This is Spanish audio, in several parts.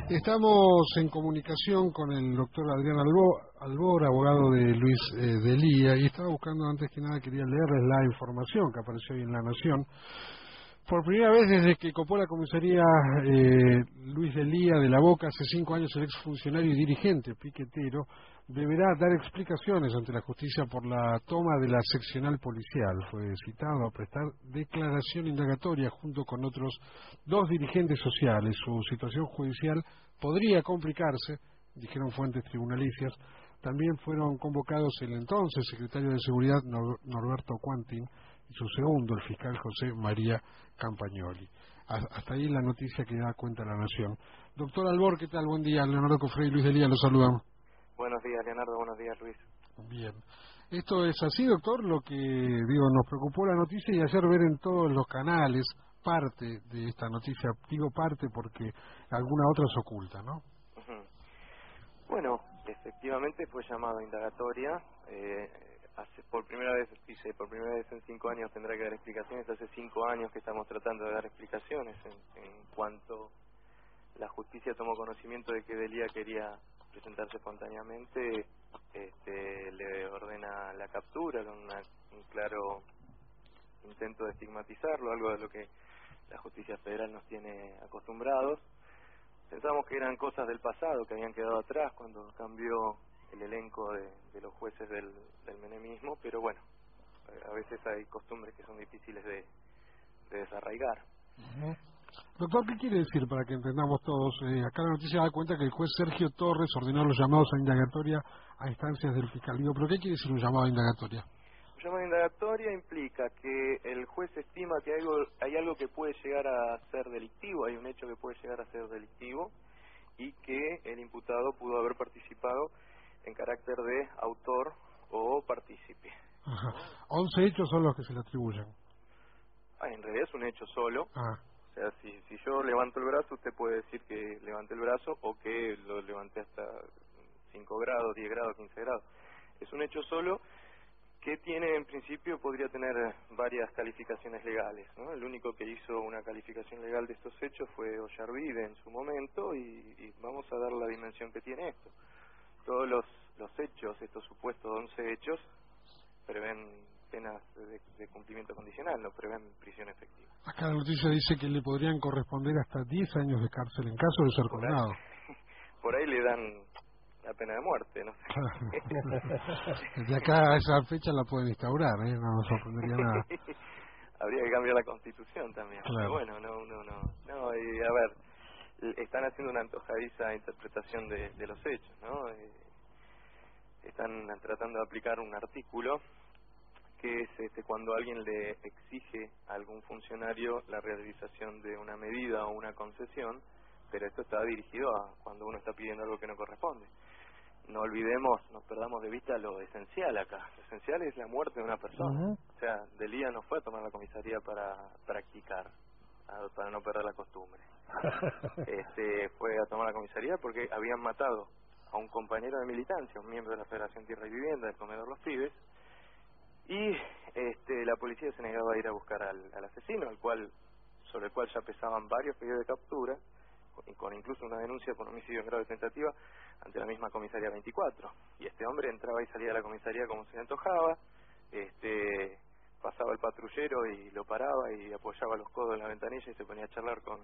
Estamos en comunicación con el doctor Adrián Albor, abogado de Luis Delía, y estaba buscando, antes que nada, quería leerles la información que apareció hoy en La Nación. Por primera vez desde que copó la comisaría Luis Delía de la Boca, hace 5 años, el exfuncionario y dirigente piquetero deberá dar explicaciones ante la justicia por la toma de la seccional policial. Fue citado a prestar declaración indagatoria junto con otros 2 dirigentes sociales. Su situación judicial podría complicarse, dijeron fuentes tribunalicias. También fueron convocados el entonces secretario de Seguridad Norberto Quantin y su segundo, el fiscal José María Campagnoli. Hasta ahí la noticia que da cuenta La Nación. Doctor Albor, ¿qué tal? Buen día. Leonardo Cofré y Luis Delía los saludan. Buenos días, Leonardo. Buenos días, Luis. Bien. ¿Esto es así, doctor? Lo que, nos preocupó la noticia y ayer ver en todos los canales parte de esta noticia. Digo parte porque alguna otra se oculta, ¿no? Bueno, efectivamente fue llamado a indagatoria. Por primera vez en 5 años tendrá que dar explicaciones. Hace 5 años que estamos tratando de dar explicaciones en cuanto la justicia tomó conocimiento de que Delía quería presentarse espontáneamente, le ordena la captura con un claro intento de estigmatizarlo, algo de lo que la justicia federal nos tiene acostumbrados. Pensamos que eran cosas del pasado que habían quedado atrás cuando cambió el elenco de los jueces del menemismo, pero bueno, a veces hay costumbres que son difíciles de desarraigar. Doctor, ¿qué quiere decir para que entendamos todos? Acá la noticia da cuenta que el juez Sergio Torres ordenó los llamados a indagatoria a instancias del fiscal. ¿Pero qué quiere decir un llamado a indagatoria? Un llamado a indagatoria implica que el juez estima que hay algo que puede llegar a ser delictivo, hay un hecho que puede llegar a ser delictivo y que el imputado pudo haber participado en carácter de autor o partícipe. Ajá. 11 hechos son los que se le atribuyen. En realidad es un hecho solo. Ah. O sea, si yo levanto el brazo, usted puede decir que levanté el brazo o que lo levanté hasta 5 grados, 10 grados, 15 grados. Es un hecho solo que tiene, en principio, podría tener varias calificaciones legales, ¿no? El único que hizo una calificación legal de estos hechos fue Ollarvide en su momento y vamos a dar la dimensión que tiene esto. Todos los hechos, estos supuestos 11 hechos, prevén penas de cumplimiento condicional, no prevén prisión efectiva. Acá la noticia dice que le podrían corresponder hasta 10 años de cárcel en caso de ser condenado. Por ahí le dan la pena de muerte, no sé. Desde acá a esa fecha la pueden instaurar, no nos sorprendería nada. Habría que cambiar la Constitución también. Claro. Pero bueno, no, y a ver, están haciendo una antojadiza interpretación de los hechos, ¿no? Están tratando de aplicar un artículo que es cuando alguien le exige a algún funcionario la realización de una medida o una concesión, pero esto está dirigido a cuando uno está pidiendo algo que no corresponde. No olvidemos, nos perdamos de vista lo esencial acá. Lo esencial es la muerte de una persona. O sea, Delía no fue a tomar la comisaría para practicar, para no perder la costumbre. Fue a tomar la comisaría porque habían matado a un compañero de militancia, un miembro de la Federación Tierra y Vivienda, del Comedor Los Pibes, y la policía se negaba a ir a buscar al asesino, sobre el cual ya pesaban varios pedidos de captura, con incluso una denuncia por homicidio en grado de tentativa ante la misma comisaría 24. Y este hombre entraba y salía de la comisaría como se le antojaba, pasaba el patrullero y lo paraba y apoyaba los codos en la ventanilla y se ponía a charlar con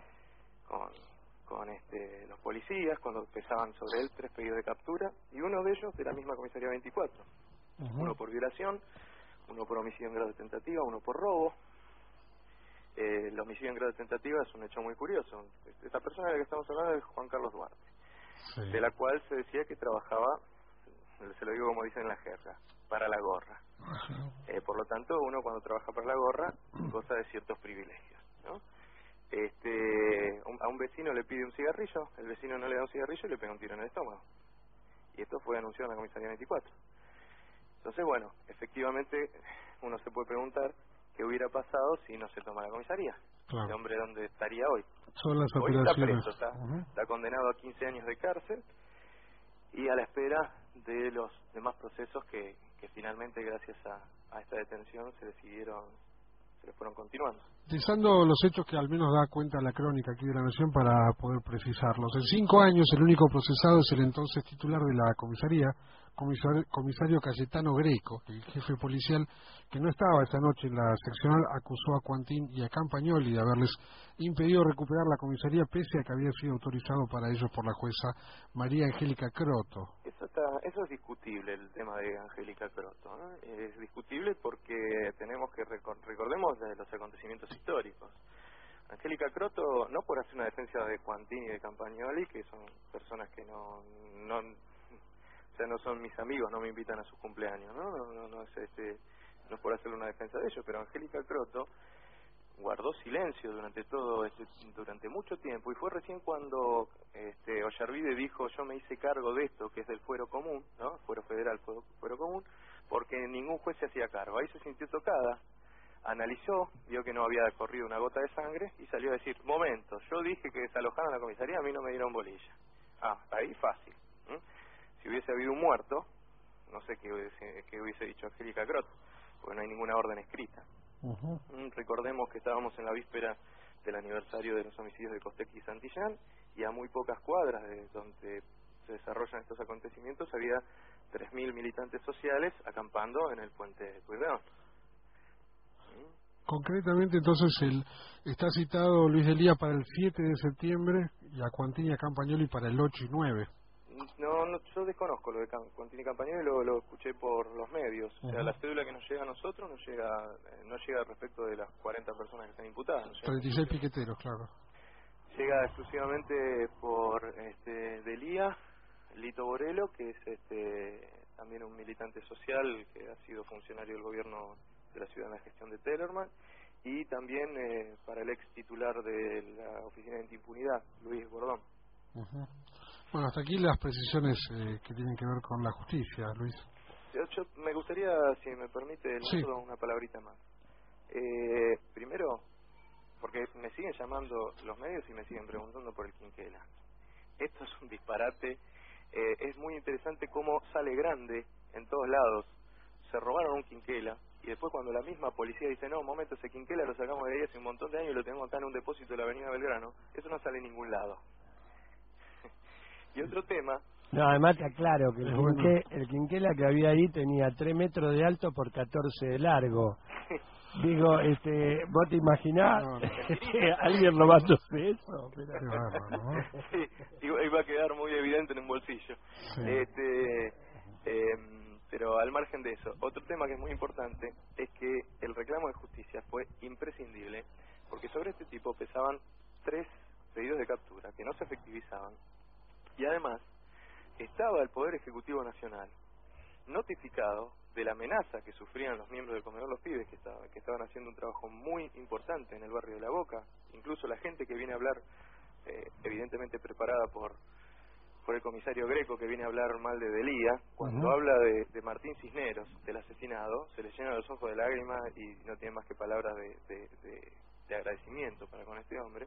los policías cuando pesaban sobre él 3 pedidos de captura, y uno de ellos de la misma comisaría 24. Uno por violación, uno por homicidio en grado de tentativa, uno por robo. El homicidio en grado de tentativa es un hecho muy curioso. Esta persona de la que estamos hablando es Juan Carlos Duarte, sí, de la cual se decía que trabajaba, se lo digo como dicen en la jerga, para la gorra. Por lo tanto, uno cuando trabaja para la gorra goza de ciertos privilegios, ¿no? A un vecino le pide un cigarrillo, el vecino no le da un cigarrillo y le pega un tiro en el estómago. Y esto fue anunciado en la comisaría 24. Entonces, bueno, efectivamente uno se puede preguntar qué hubiera pasado si no se toma la comisaría. Claro. ¿El hombre dónde estaría hoy? Son las hoy está operaciones. preso, está condenado a 15 años de cárcel y a la espera de los demás procesos que finalmente, gracias a esta detención, se se le fueron continuando. Utilizando los hechos que al menos da cuenta la crónica aquí de la Nación para poder precisarlos. En 5 años el único procesado es el entonces titular de la comisaría, comisario Cayetano Greco. El jefe policial, que no estaba esa noche en la seccional, acusó a Cuantín y a Campagnoli de haberles impedido recuperar la comisaría pese a que había sido autorizado para ellos por la jueza María Angélica Croto. Eso es discutible, el tema de Angélica Croto, ¿no? Es discutible porque tenemos que recordemos los acontecimientos históricos. Angélica Croto, no por hacer una defensa de Cuantín y de Campagnoli, que son personas que no son mis amigos, no me invitan a sus cumpleaños, no es por hacerle una defensa de ellos, pero Angélica Croto guardó silencio durante mucho tiempo, y fue recién cuando Ollarvide dijo: yo me hice cargo de esto, que es del fuero común, ¿no? Fuero federal, fuero común, porque ningún juez se hacía cargo. Ahí se sintió tocada, analizó, vio que no había corrido una gota de sangre y salió a decir: momento, yo dije que desalojaran la comisaría, a mí no me dieron bolilla. Ahí fácil. Si hubiese habido un muerto, no sé qué hubiese dicho Angélica Croto, porque no hay ninguna orden escrita. Recordemos que estábamos en la víspera del aniversario de los homicidios de Costecchi y Santillán, y a muy pocas cuadras de donde se desarrollan estos acontecimientos había 3.000 militantes sociales acampando en el puente de Pueyrredón. Concretamente, entonces, está citado Luis Delía para el 7 de septiembre y a Cuantín y a Campagnoli para el 8 y 9. No, yo desconozco lo de Cuantín y Campagnoli, lo escuché por los medios. O sea, la cédula que nos llega a nosotros no llega respecto de las 40 personas que están imputadas. 36 piqueteros, claro. Llega exclusivamente por Delía, Lito Borello, que es también un militante social que ha sido funcionario del gobierno de la ciudad en la gestión de Tellerman, y también para el ex titular de la Oficina de Antiimpunidad, Luis Gordón. Bueno, hasta aquí las precisiones que tienen que ver con la justicia, Luis. Yo me gustaría, si me permite, sí, una palabrita más. Primero, porque me siguen llamando los medios y me siguen preguntando por el Quinquela. Esto es un disparate. Es muy interesante cómo sale grande en todos lados. Se robaron un Quinquela, y después cuando la misma policía dice: no, un momento, ese Quinquela lo sacamos de ahí hace un montón de años y lo tenemos acá en un depósito de la avenida Belgrano, eso no sale en ningún lado. Y otro tema... No, además está claro que el Quinquela que había ahí tenía 3 metros de alto por 14 de largo. Digo, ¿vos te imaginás alguien robándose eso? Sí, iba a quedar muy evidente en un bolsillo. Sí. Pero al margen de eso, otro tema que es muy importante es que el reclamo de justicia fue imprescindible, porque sobre este tipo pesaban 3 pedidos de captura que no se efectivizaban, y además estaba el Poder Ejecutivo Nacional notificado de la amenaza que sufrían los miembros del Comedor Los Pibes, que estaban haciendo un trabajo muy importante en el barrio de La Boca. Incluso la gente que viene a hablar, evidentemente preparada por el comisario Greco, que viene a hablar mal de Delía, cuando habla de Martín Cisneros, del asesinado, se le llenan los ojos de lágrimas y no tiene más que palabras de agradecimiento para con este hombre.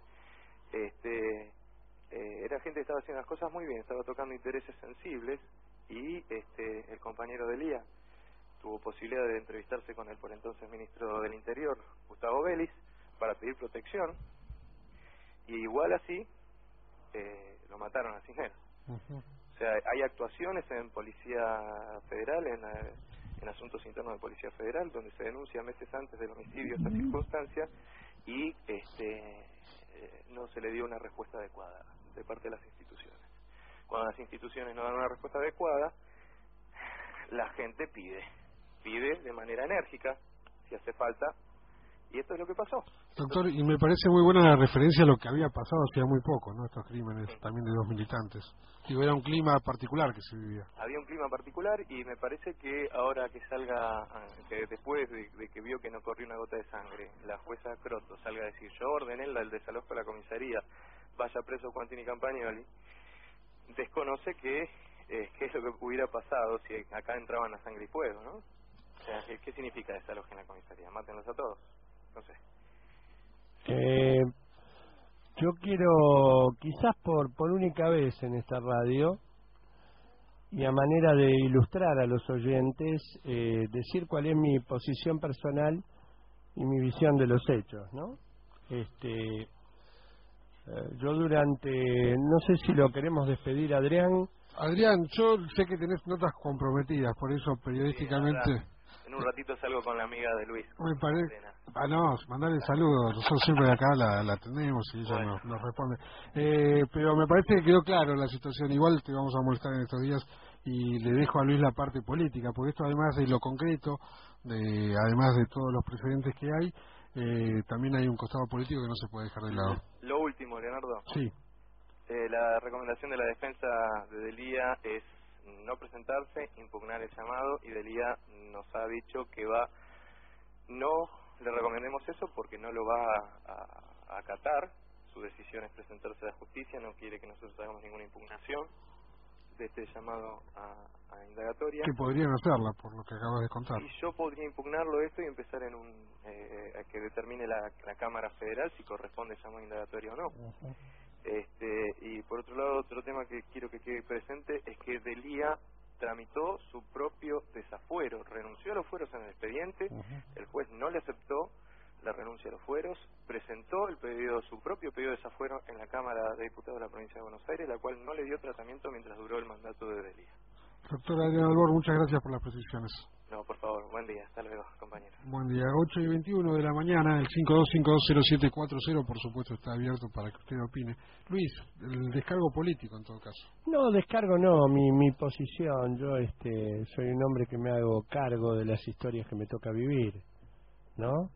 Era gente que estaba haciendo las cosas muy bien, estaba tocando intereses sensibles, y el compañero Delía tuvo posibilidad de entrevistarse con el por entonces ministro del Interior, Gustavo Vélez, para pedir protección, y igual así lo mataron a Cisneros. O sea, hay actuaciones en Policía Federal, en asuntos internos de Policía Federal, donde se denuncia meses antes del homicidio esta circunstancia, y no se le dio una respuesta adecuada de parte de las instituciones. Cuando las instituciones no dan una respuesta adecuada, la gente pide de manera enérgica, si hace falta, y esto es lo que pasó. Doctor, y me parece muy buena la referencia a lo que había pasado hacía muy poco, ¿no? Estos crímenes también de 2 militantes. Digo, era un clima particular que se vivía. Había un clima particular, y me parece que ahora que salga, que después de que vio que no corrió una gota de sangre, la jueza Croto salga a decir: yo ordené el desalojo de la comisaría, vaya preso Cuantín y Campagnoli, desconoce qué es lo que hubiera pasado si acá entraban a sangre y fuego, ¿no? O sea, ¿qué significa desalojo en la comisaría? Mátenlos a todos. No sé. Yo quiero, quizás por única vez en esta radio, y a manera de ilustrar a los oyentes, decir cuál es mi posición personal y mi visión de los hechos, ¿no? Yo durante, no sé si lo queremos despedir, Adrián. Adrián, yo sé que tenés notas comprometidas, por eso periodísticamente... En un ratito salgo con la amiga de Luis. Me parece... no, mandarle saludos, nosotros siempre de acá la tenemos y ella bueno. nos responde. Pero me parece que quedó claro la situación, igual te vamos a molestar en estos días y le dejo a Luis la parte política, porque esto además de lo concreto, además de todos los precedentes que hay, también hay un costado político que no se puede dejar de lado. Lo último, Leonardo. Sí. La recomendación de la defensa de Delía es no presentarse, impugnar el llamado, y Delía nos ha dicho que no le recomendemos eso porque no lo va a acatar. Su decisión es presentarse a la justicia, no quiere que nosotros hagamos ninguna impugnación de este llamado a indagatoria. Que podrían hacerla, por lo que acabas de contar. Y yo podría impugnarlo esto y empezar en a que determine la Cámara Federal si corresponde llamado indagatorio o no. Y por otro lado, otro tema que quiero que quede presente es que Delía tramitó su propio desafuero, renunció a los fueros en el expediente, el juez no le aceptó la renuncia a los fueros, presentó su propio pedido de desafuero en la Cámara de Diputados de la Provincia de Buenos Aires, la cual no le dio tratamiento mientras duró el mandato de Delía. Doctor Adrián Albor, muchas gracias por las precisiones. No, por favor, buen día, hasta luego, compañeros. Buen día, 8:21 de la mañana, el 52520740, por supuesto, está abierto para que usted opine. Luis, el descargo político en todo caso. No, descargo no, mi posición, yo soy un hombre que me hago cargo de las historias que me toca vivir, ¿no?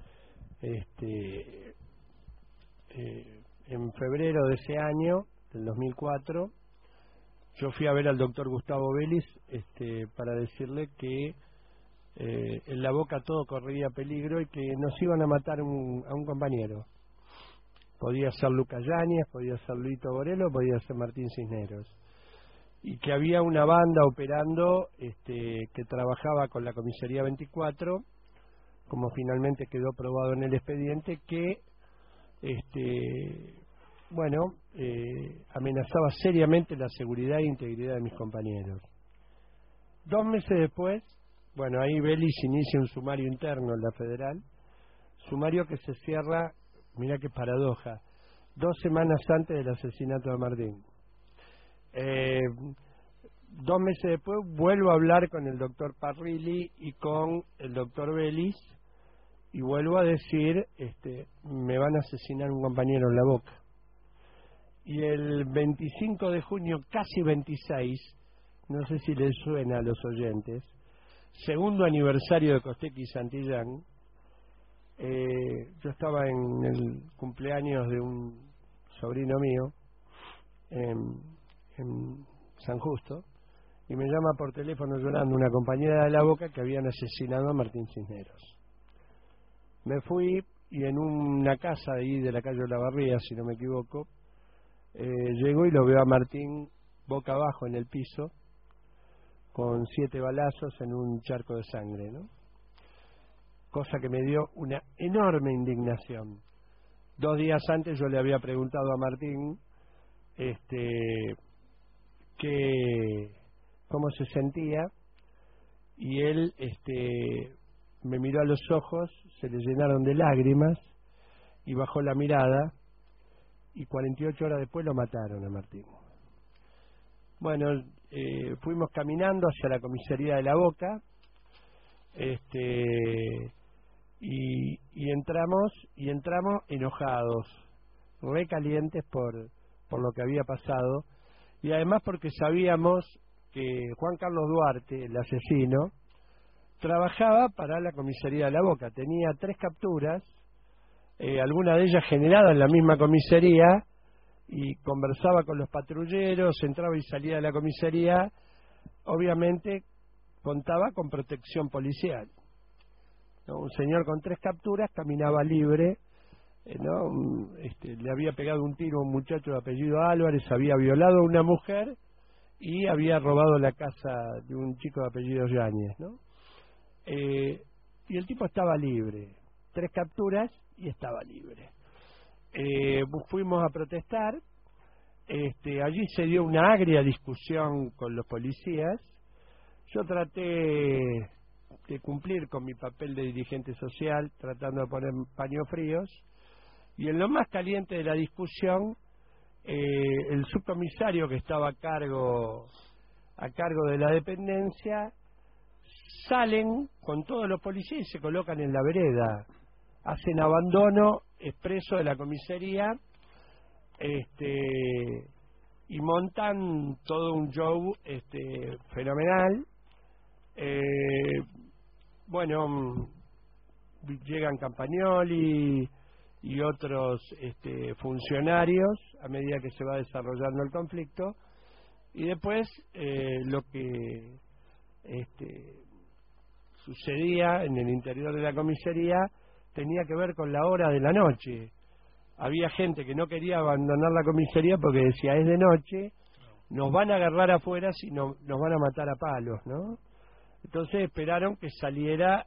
En febrero de ese año, del 2004, yo fui a ver al doctor Gustavo Vélez para decirle que en La Boca todo corría peligro y que nos iban a matar a un compañero. Podía ser Lucas Yáñez, podía ser Luito Borello, podía ser Martín Cisneros. Y que había una banda operando que trabajaba con la Comisaría 24, como finalmente quedó probado en el expediente, que amenazaba seriamente la seguridad e integridad de mis compañeros. 2 meses después, ahí Vélez inicia un sumario interno en la Federal, sumario que se cierra, mira qué paradoja, 2 semanas antes del asesinato de Martín. 2 meses después vuelvo a hablar con el doctor Parrilli y con el doctor Vélez y vuelvo a decir, me van a asesinar un compañero en La Boca. Y el 25 de junio, casi 26, no sé si les suena a los oyentes, segundo aniversario de Costecchi y Santillán, yo estaba en el cumpleaños de un sobrino mío en San Justo, y me llama por teléfono llorando una compañera de La Boca que habían asesinado a Martín Cisneros. Me fui y en una casa ahí de la calle Olavarría, si no me equivoco, llego y lo veo a Martín boca abajo en el piso, con 7 balazos en un charco de sangre, ¿no? Cosa que me dio una enorme indignación. 2 días antes yo le había preguntado a Martín cómo se sentía, y él me miró a los ojos, se le llenaron de lágrimas y bajó la mirada, y 48 horas después lo mataron a Martín. Fuimos caminando hacia la comisaría de La Boca, y entramos enojados, recalientes por lo que había pasado, y además porque sabíamos que Juan Carlos Duarte, el asesino, trabajaba para la comisaría de La Boca, tenía 3 capturas, alguna de ellas generada en la misma comisaría, y conversaba con los patrulleros, entraba y salía de la comisaría, obviamente contaba con protección policial, ¿no? Un señor con 3 capturas caminaba libre, ¿no? Le había pegado un tiro a un muchacho de apellido Álvarez, había violado a una mujer y había robado la casa de un chico de apellido Yáñez, ¿no? Y el tipo estaba libre, 3 capturas y estaba libre. Fuimos a protestar, allí se dio una agria discusión con los policías. Yo traté cumplir con mi papel de dirigente social, tratando de poner paños fríos, y en lo más caliente de la discusión, el subcomisario que estaba a cargo de la dependencia, salen con todos los policías y se colocan en la vereda, hacen abandono expreso de la comisaría, y montan todo un show fenomenal. Bueno, llegan Campagnoli y otros funcionarios a medida que se va desarrollando el conflicto, y después lo que sucedía en el interior de la comisaría tenía que ver con la hora de la noche. Había gente que no quería abandonar la comisaría porque decía, es de noche, nos van a agarrar afuera si no, nos van a matar a palos, ¿no? Entonces esperaron que saliera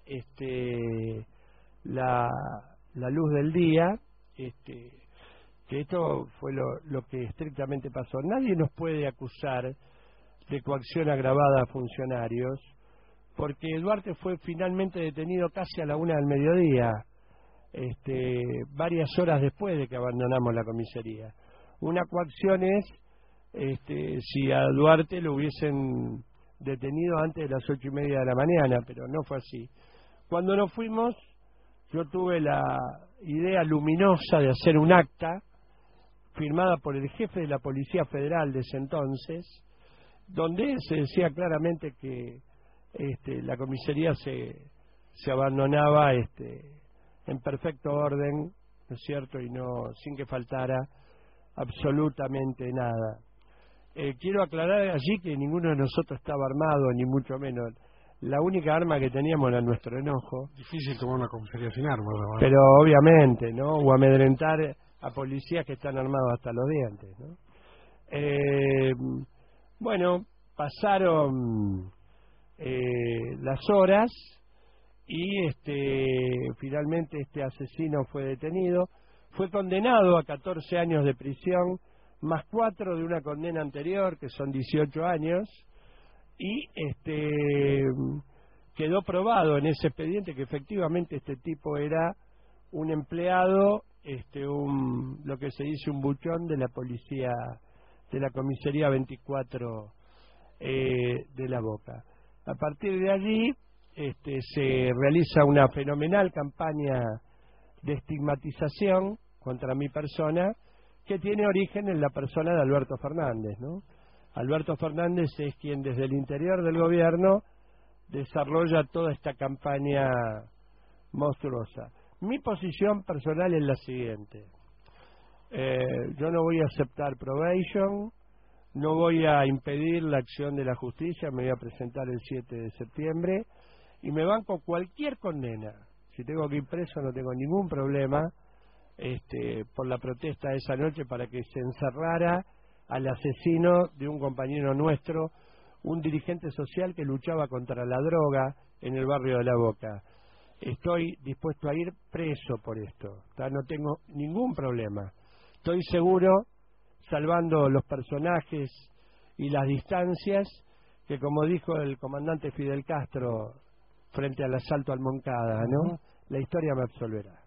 la luz del día, que esto fue lo que estrictamente pasó. Nadie nos puede acusar de coacción agravada a funcionarios, porque Duarte fue finalmente detenido casi a la 1 del mediodía, varias horas después de que abandonamos la comisaría. Una coacción es si a Duarte lo hubiesen detenido antes de las 8:30 de la mañana, pero no fue así. Cuando nos fuimos, yo tuve la idea luminosa de hacer un acta firmada por el jefe de la Policía Federal de ese entonces, donde se decía claramente que la comisaría se abandonaba en perfecto orden, ¿no es cierto?, y no sin que faltara absolutamente nada. Quiero aclarar allí que ninguno de nosotros estaba armado, ni mucho menos. La única arma que teníamos era nuestro enojo. Difícil tomar una comisaría sin armas, ¿no? Pero obviamente, ¿no? O amedrentar a policías que están armados hasta los dientes, ¿no? Bueno, pasaron las horas y finalmente este asesino fue detenido, fue condenado a 14 años de prisión, más 4 de una condena anterior, que son 18 años, y quedó probado en ese expediente que efectivamente este tipo era un empleado, lo que se dice un buchón de la policía, de la comisaría 24 de La Boca. A partir de allí se realiza una fenomenal campaña de estigmatización contra mi persona, que tiene origen en la persona de Alberto Fernández, ¿no? Alberto Fernández es quien desde el interior del gobierno desarrolla toda esta campaña monstruosa. Mi posición personal es la siguiente: yo no voy a aceptar probation, no voy a impedir la acción de la justicia, me voy a presentar el 7 de septiembre y me banco cualquier condena. Si tengo que ir preso no tengo ningún problema, por la protesta de esa noche para que se encerrara al asesino de un compañero nuestro, un dirigente social que luchaba contra la droga en el barrio de La Boca. Estoy dispuesto a ir preso por esto, no tengo ningún problema. Estoy seguro, salvando los personajes y las distancias, que como dijo el comandante Fidel Castro frente al asalto al Moncada, ¿no? La historia me absolverá.